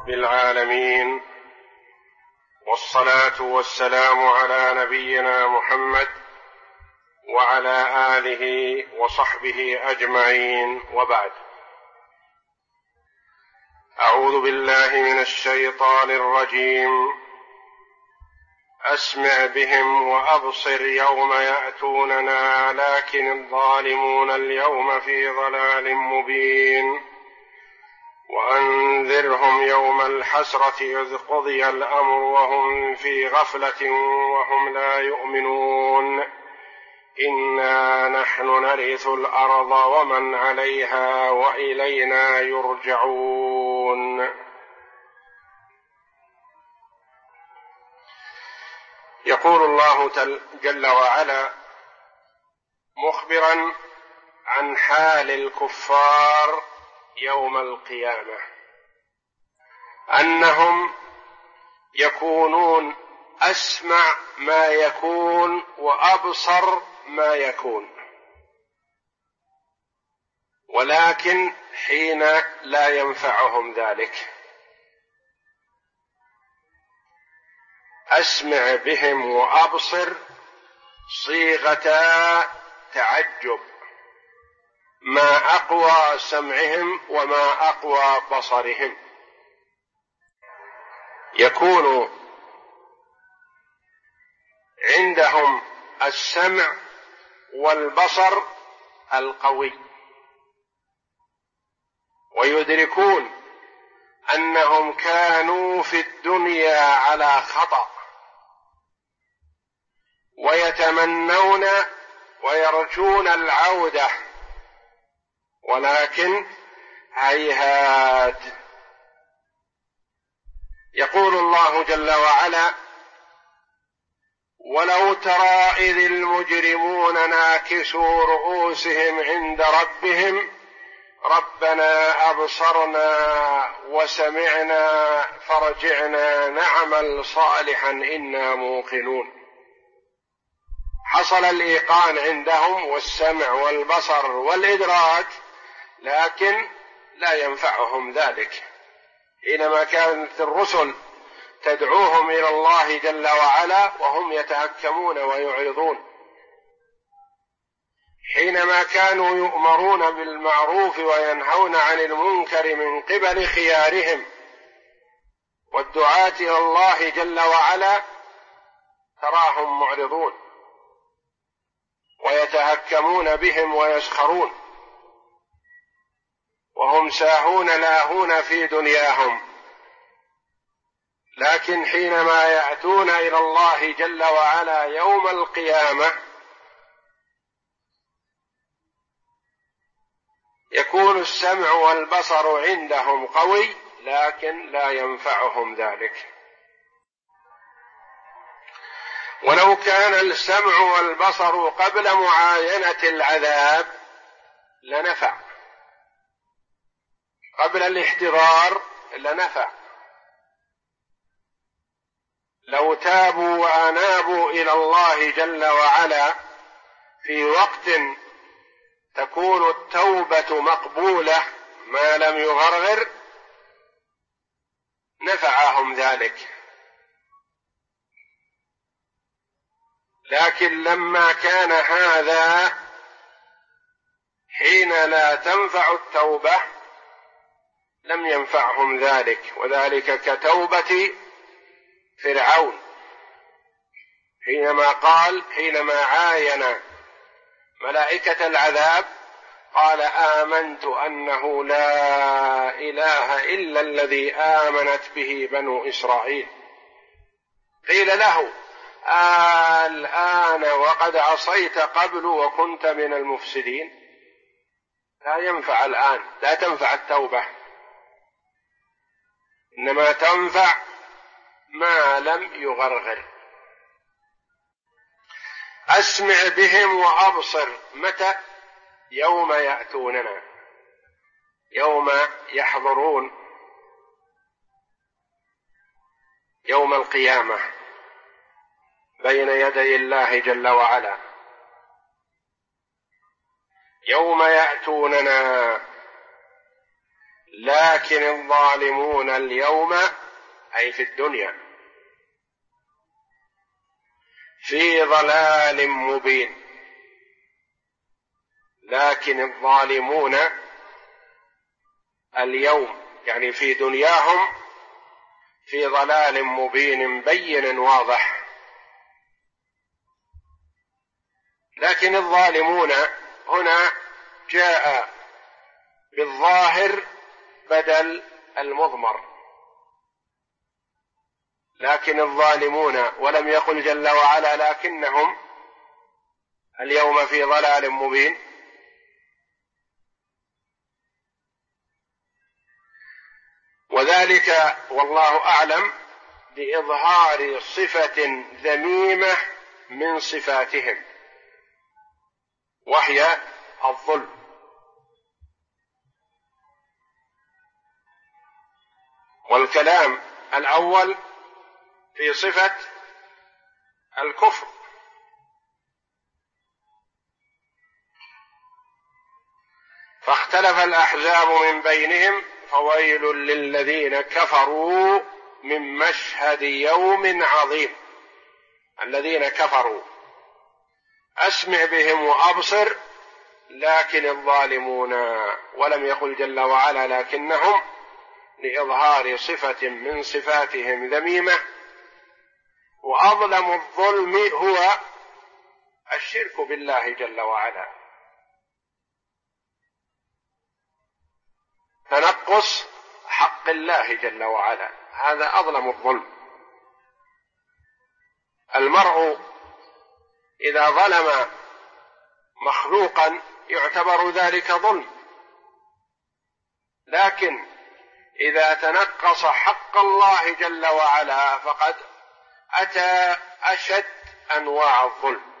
رب العالمين، والصلاة والسلام على نبينا محمد وعلى آله وصحبه أجمعين، وبعد. أعوذ بالله من الشيطان الرجيم. أسمع بهم وأبصر يوم يأتوننا لكن الظالمون اليوم في ضلال مبين. وأنذرهم يوم الحسرة إذ قضي الأمر وهم في غفلة وهم لا يؤمنون. إنا نحن نرث الأرض ومن عليها وإلينا يرجعون. يقول الله جل وعلا مخبرا عن حال الكفار يوم القيامة، أنهم يكونون أسمع ما يكون وأبصر ما يكون، ولكن حين لا ينفعهم ذلك. أسمع بهم وأبصر صيغتا تعجب، ما أقوى سمعهم وما أقوى بصرهم. يكون عندهم السمع والبصر القوي، ويدركون أنهم كانوا في الدنيا على خطأ، ويتمنون ويرجون العودة، ولكن هيهات. يقول الله جل وعلا: ولو ترى إذ المجرمون ناكسوا رؤوسهم عند ربهم ربنا أبصرنا وسمعنا فارجعنا نعمل صالحا إنا موقنون. حصل الإيقان عندهم والسمع والبصر والإدراك، لكن لا ينفعهم ذلك. حينما كانت الرسل تدعوهم إلى الله جل وعلا وهم يتهكمون ويعرضون، حينما كانوا يؤمرون بالمعروف وينهون عن المنكر من قبل خيارهم والدعاة إلى الله جل وعلا، تراهم معرضون ويتهكمون بهم ويسخرون، وهم ساهون لاهون في دنياهم. لكن حينما يأتون إلى الله جل وعلا يوم القيامة يكون السمع والبصر عندهم قوي، لكن لا ينفعهم ذلك. ولو كان السمع والبصر قبل معاينة العذاب لنفع، قبل الاحتضار لنفع. لو تابوا وأنابوا إلى الله جل وعلا في وقت تكون التوبة مقبولة ما لم يغرغر نفعهم ذلك. لكن لما كان هذا حين لا تنفع التوبة لم ينفعهم ذلك، وذلك كتوبة فرعون حينما عاين ملائكة العذاب قال: آمنت أنه لا إله إلا الذي آمنت به بنو إسرائيل. قيل له: الآن وقد عصيت قبل وكنت من المفسدين. لا ينفع الآن، لا تنفع التوبة، إنما تنفع ما لم يغرغر. أسمع بهم وأبصر متى؟ يوم يأتوننا، يوم يحضرون يوم القيامة بين يدي الله جل وعلا. يوم يأتوننا لكن الظالمون اليوم أي في الدنيا في ضلال مبين. لكن الظالمون اليوم يعني في دنياهم في ضلال مبين بين واضح. لكن الظالمون هنا جاء بالظاهر بدل المضمر، لكن الظالمون، ولم يقل جل وعلا لكنهم اليوم في ضلال مبين. وذلك والله أعلم بإظهار صفة ذميمة من صفاتهم وهي الظلم. والكلام الأول في صفة الكفر، فاختلف الأحزاب من بينهم فويل للذين كفروا من مشهد يوم عظيم. الذين كفروا أسمع بهم وأبصر، لكن الظالمون، ولم يقل جل وعلا لكنهم لإظهار صفة من صفاتهم ذميمة. وأظلم الظلم هو الشرك بالله جل وعلا، تنقص حق الله جل وعلا، هذا أظلم الظلم. المرء إذا ظلم مخلوقا يعتبر ذلك ظلم، لكن إذا تنقص حق الله جل وعلا فقد أتى أشد أنواع الظلم.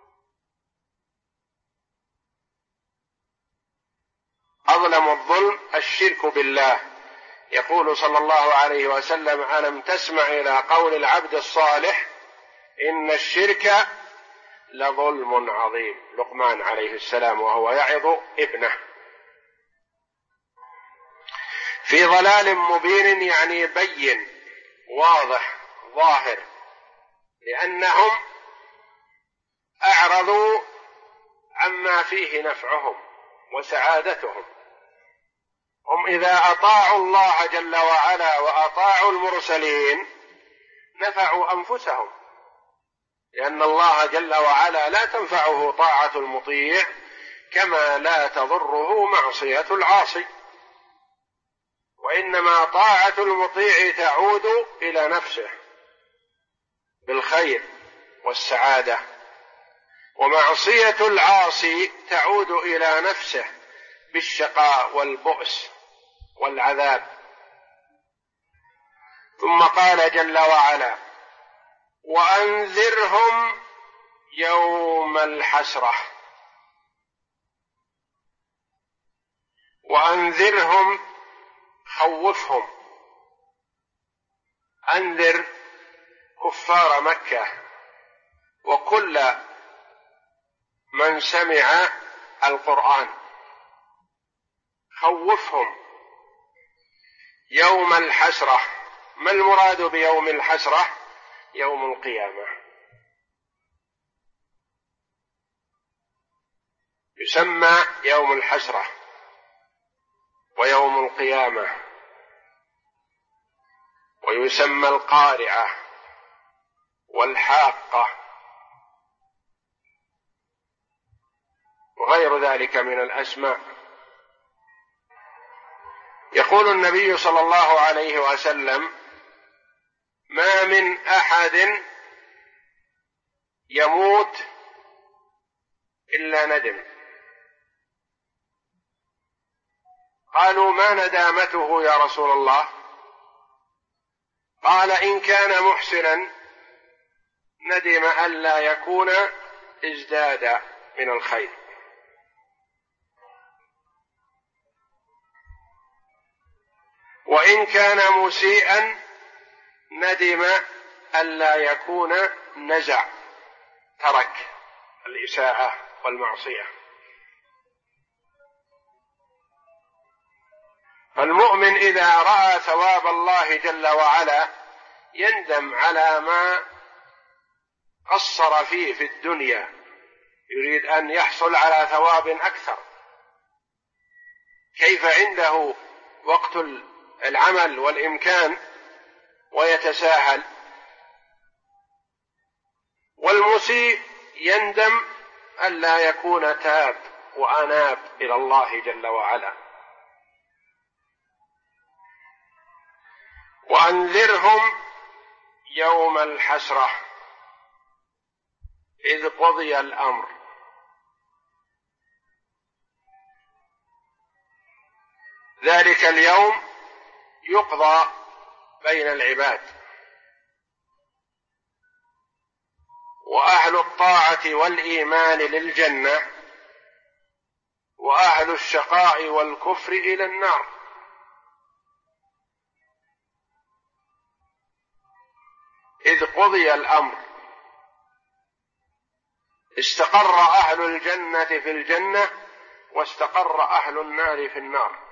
أظلم الظلم الشرك بالله. يقول صلى الله عليه وسلم: ألم تسمع إلى قول العبد الصالح إن الشرك لظلم عظيم. لقمان عليه السلام وهو يعظ ابنه. في ضلال مبين يعني بين واضح ظاهر، لأنهم أعرضوا عما فيه نفعهم وسعادتهم. هم إذا أطاعوا الله جل وعلا وأطاعوا المرسلين نفعوا أنفسهم، لأن الله جل وعلا لا تنفعه طاعة المطيع كما لا تضره معصية العاصي، وإنما طاعة المطيع تعود إلى نفسه بالخير والسعادة، ومعصية العاصي تعود إلى نفسه بالشقاء والبؤس والعذاب. ثم قال جل وعلا: وأنذرهم يوم الحسرة. وأنذرهم خوفهم. أنذر كفار مكة وكل من سمع القرآن، خوفهم يوم الحسرة. ما المراد بيوم الحسرة؟ يوم القيامة. يسمى يوم الحسرة ويوم القيامة، ويسمى القارعة والحاقة وغير ذلك من الأسماء. يقول النبي صلى الله عليه وسلم: ما من أحد يموت إلا ندم. قالوا: ما ندامته يا رسول الله؟ قال: إن كان محسنا ندم ألا يكون ازداد من الخير، وإن كان مسيئا ندم ألا يكون نزع، ترك الإساءة والمعصية. فالمؤمن إذا رأى ثواب الله جل وعلا يندم على ما قصر فيه في الدنيا، يريد أن يحصل على ثواب أكثر. كيف عنده وقت العمل والإمكان ويتساهل؟ والمسيء يندم ألا يكون تاب وأناب إلى الله جل وعلا. وأنذرهم يوم الحسرة إذ قضي الأمر. ذلك اليوم يقضى بين العباد، وأهل الطاعة والإيمان للجنة، وأهل الشقاء والكفر إلى النار. إذ قضي الأمر، استقر أهل الجنة في الجنة واستقر أهل النار في النار.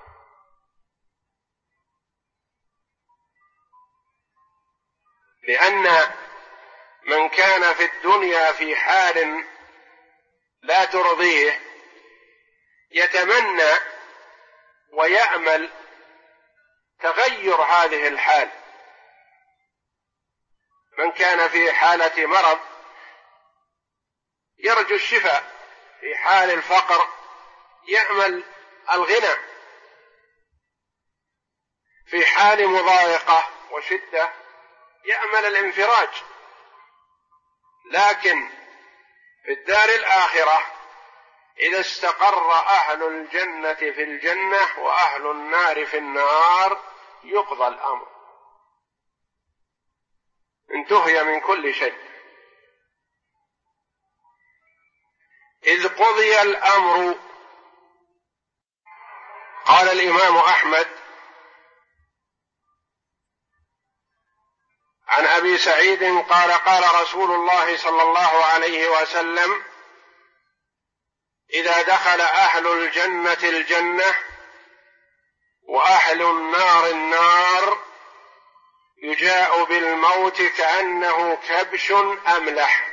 لأن من كان في الدنيا في حال لا ترضيه يتمنى ويأمل تغير هذه الحال. من كان في حالة مرض يرجو الشفاء، في حال الفقر يأمل الغنى، في حال مضايقة وشدة يأمل الانفراج. لكن في الدار الآخرة إذا استقر أهل الجنة في الجنة وأهل النار في النار يقضى الأمر، انتهي من كل شيء. إذ قضي الأمر. قال الإمام أحمد عن أبي سعيد قال قال رسول الله صلى الله عليه وسلم: إذا دخل أهل الجنة الجنة وأهل النار النار يجاء بالموت كأنه كبش أملح،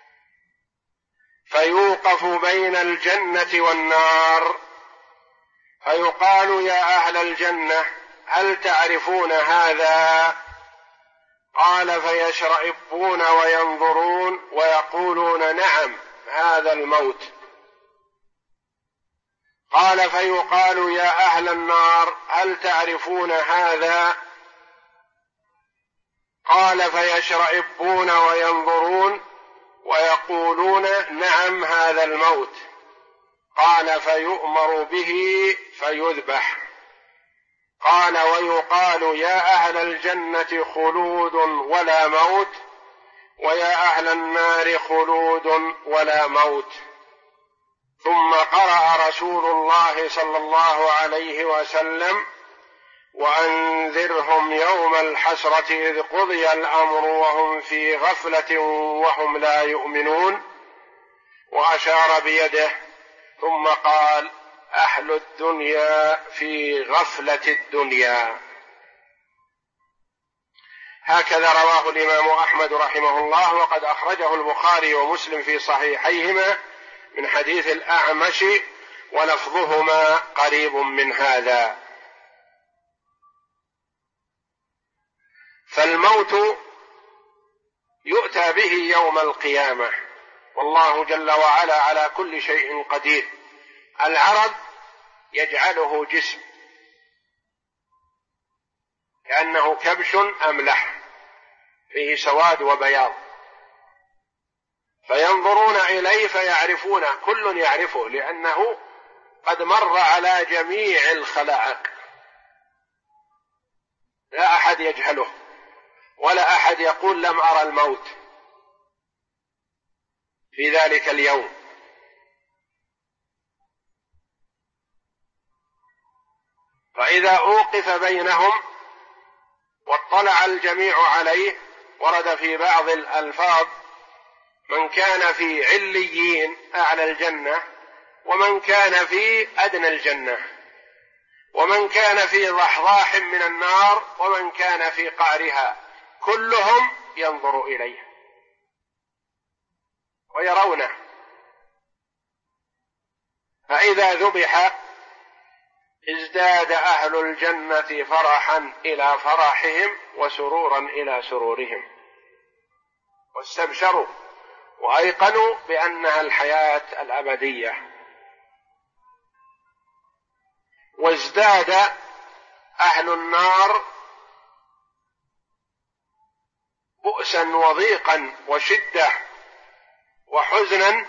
فيوقف بين الجنة والنار فيقال: يا أهل الجنة هل تعرفون هذا؟ قال: فيشرئبون وينظرون ويقولون: نعم، هذا الموت. قال: فيقال: يا أهل النار هل تعرفون هذا؟ قال: فيشرئبون وينظرون ويقولون: نعم، هذا الموت. قال: فيؤمر به فيذبح. قال: ويقال: يا أهل الجنة خلود ولا موت، ويا أهل النار خلود ولا موت. ثم قرأ رسول الله صلى الله عليه وسلم: وأنذرهم يوم الحسرة إذ قضي الأمر وهم في غفلة وهم لا يؤمنون، وأشار بيده ثم قال: أهل الدنيا في غفلة الدنيا. هكذا رواه الإمام أحمد رحمه الله، وقد أخرجه البخاري ومسلم في صحيحيهما من حديث الأعمش، ولفظهما قريب من هذا. فالموت يؤتى به يوم القيامة، والله جل وعلا على كل شيء قدير. العرض يجعله جسم كأنه كبش أملح فيه سواد وبياض، فينظرون إليه فيعرفون، كل يعرفه لأنه قد مر على جميع الخلائق، لا أحد يجهله ولا أحد يقول لم أرى الموت في ذلك اليوم. فإذا أوقف بينهم واطلع الجميع عليه، ورد في بعض الألفاظ: من كان في عليين أعلى الجنة، ومن كان في أدنى الجنة. ومن كان في ضحضاح من النار ومن كان في قعرها كلهم ينظر إليه ويرونه. فإذا ذبح ازداد أهل الجنة فرحا إلى فرحهم وسرورا إلى سرورهم، واستبشروا وأيقنوا بأنها الحياة الأبدية. وازداد أهل النار بؤسا وضيقا وشدة وحزنا،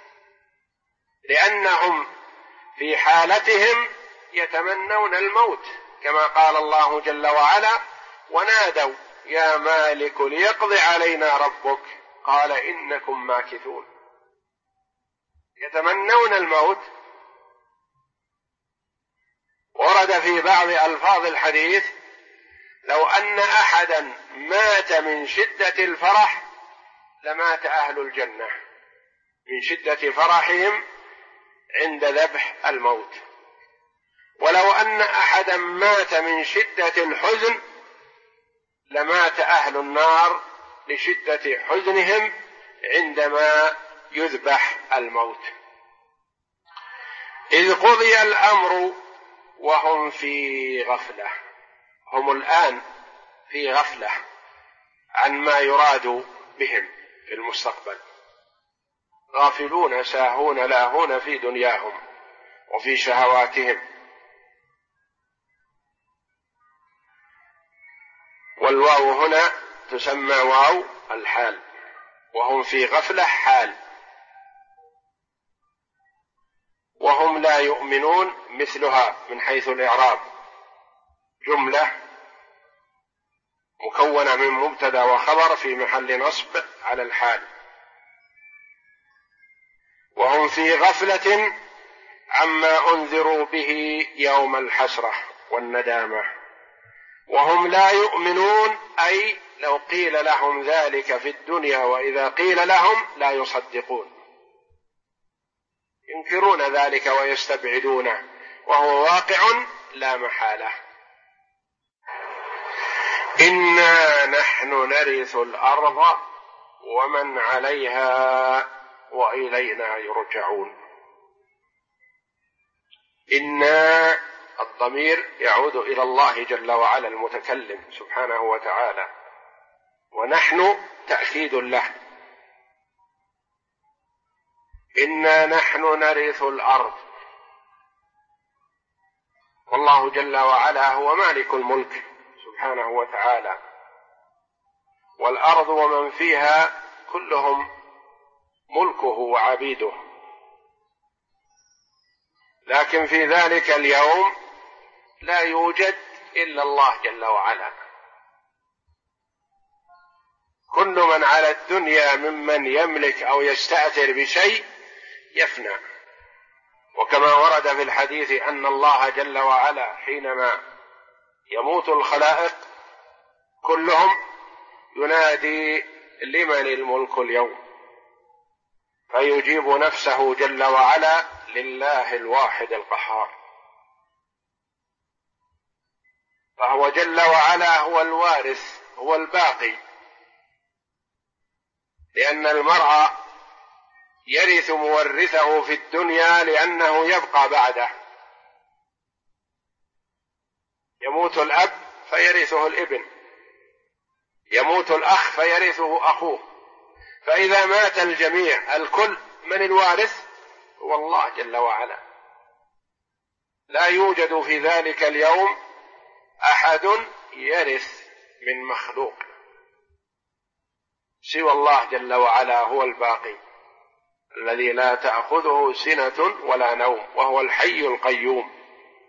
لأنهم في حالتهم يتمنون الموت، كما قال الله جل وعلا: ونادوا يا مالك ليقض علينا ربك قال إنكم ماكثون. يتمنون الموت. ورد في بعض ألفاظ الحديث: لو أن أحدا مات من شدة الفرح لمات أهل الجنة، من شدة فرحهم عند ذبح الموت. ولو أن أحدا مات من شدة الحزن لمات أهل النار لشدة حزنهم عندما يذبح الموت. إذ قضي الأمر وهم في غفلة. هم الآن في غفلة عن ما يراد بهم في المستقبل، غافلون ساهون لاهون في دنياهم وفي شهواتهم. والواو هنا تسمى واو الحال، وهم في غفلة حال. وهم لا يؤمنون مثلها من حيث الإعراب، جملة مكونة من مبتدأ وخبر في محل نصب على الحال. وهم في غفلة عما أنذروا به يوم الحسرة والندامة. وهم لا يؤمنون، أي لو قيل لهم ذلك في الدنيا وإذا قيل لهم لا يصدقون، ينكرون ذلك ويستبعدونه، وهو واقع لا محالة. إنا نحن نرث الأرض ومن عليها وإلينا يرجعون. إنا الضمير يعود إلى الله جل وعلا المتكلم سبحانه وتعالى، ونحن تأكيد له. إنا نحن نرث الأرض، والله جل وعلا هو مالك الملك سبحانه وتعالى، والأرض ومن فيها كلهم ملكه وعبيده. لكن في ذلك اليوم لا يوجد إلا الله جل وعلا. كل من على الدنيا ممن يملك أو يستأثر بشيء يفنى. وكما ورد في الحديث أن الله جل وعلا حينما يموت الخلائق كلهم ينادي لمن الملك اليوم، فيجيب نفسه جل وعلا لله الواحد القهار. فهو جل وعلا هو الوارث، هو الباقي، لأن المرء يرث مورثه في الدنيا لأنه يبقى بعده. يموت الأب فيرثه الابن، يموت الأخ فيرثه أخوه. فإذا مات الجميع الكل، من الوارث؟ هو الله جل وعلا. لا يوجد في ذلك اليوم أحد يرث من مخلوق سوى الله جل وعلا، هو الباقي الذي لا تأخذه سنة ولا نوم، وهو الحي القيوم.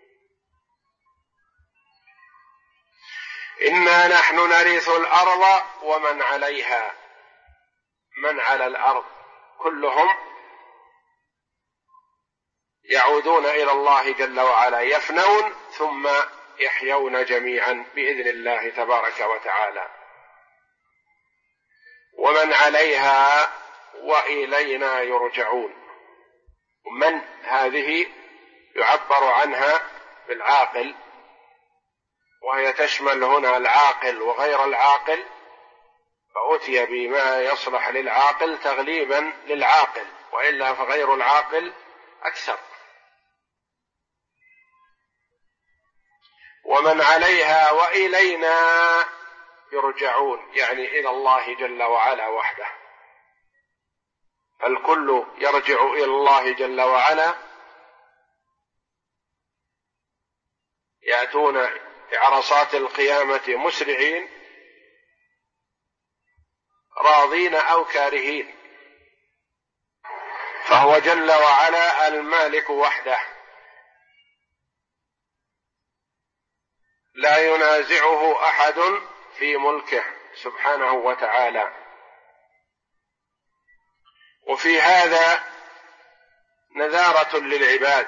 إنا نحن نرث الأرض ومن عليها. من على الأرض كلهم يعودون إلى الله جل وعلا، يفنون ثم يحيون جميعا بإذن الله تبارك وتعالى. ومن عليها وإلينا يرجعون. من هذه يعبر عنها بالعاقل، وهي تشمل هنا العاقل وغير العاقل، فأتي بما يصلح للعاقل تغليبا للعاقل، وإلا فغير العاقل أكثر. ومن عليها وإلينا يرجعون، يعني إلى الله جل وعلا وحده، الكل يرجع إلى الله جل وعلا، يأتون بعرصات القيامة مسرعين راضين أو كارهين، فهو جل وعلا المالك وحده، لا ينازعه أحد في ملكه سبحانه وتعالى. وفي هذا نذارة للعباد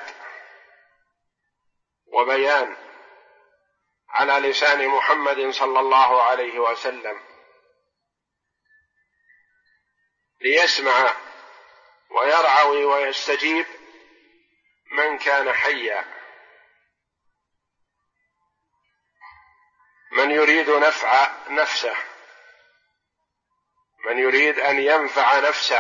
وبيان على لسان محمد صلى الله عليه وسلم، ليسمع ويرعوي ويستجيب من كان حيا، من يريد نفع نفسه، من يريد أن ينفع نفسه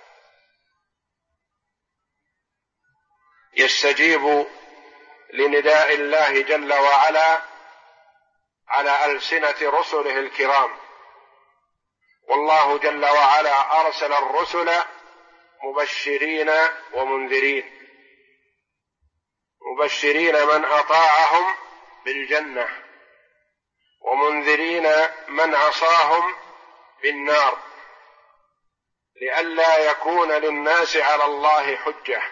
يستجيب لنداء الله جل وعلا على ألسنة رسله الكرام. والله جل وعلا أرسل الرسل مبشرين ومنذرين، مبشرين من أطاعهم بالجنة، ومنذرين من عصاهم بالنار، لئلا يكون للناس على الله حجة.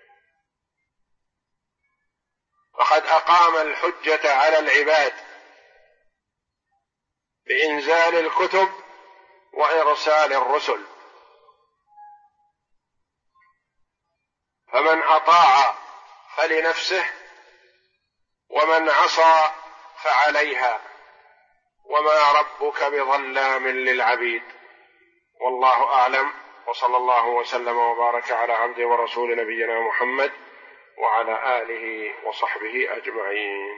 فقد أقام الحجة على العباد بإنزال الكتب وإرسال الرسل، فمن أطاع فلنفسه، ومن عصى فعليها، وما ربك بظلام للعبيد. والله أعلم، وصلى الله وسلم وبارك على عبده ورسول نبينا محمد وعلى آله وصحبه أجمعين.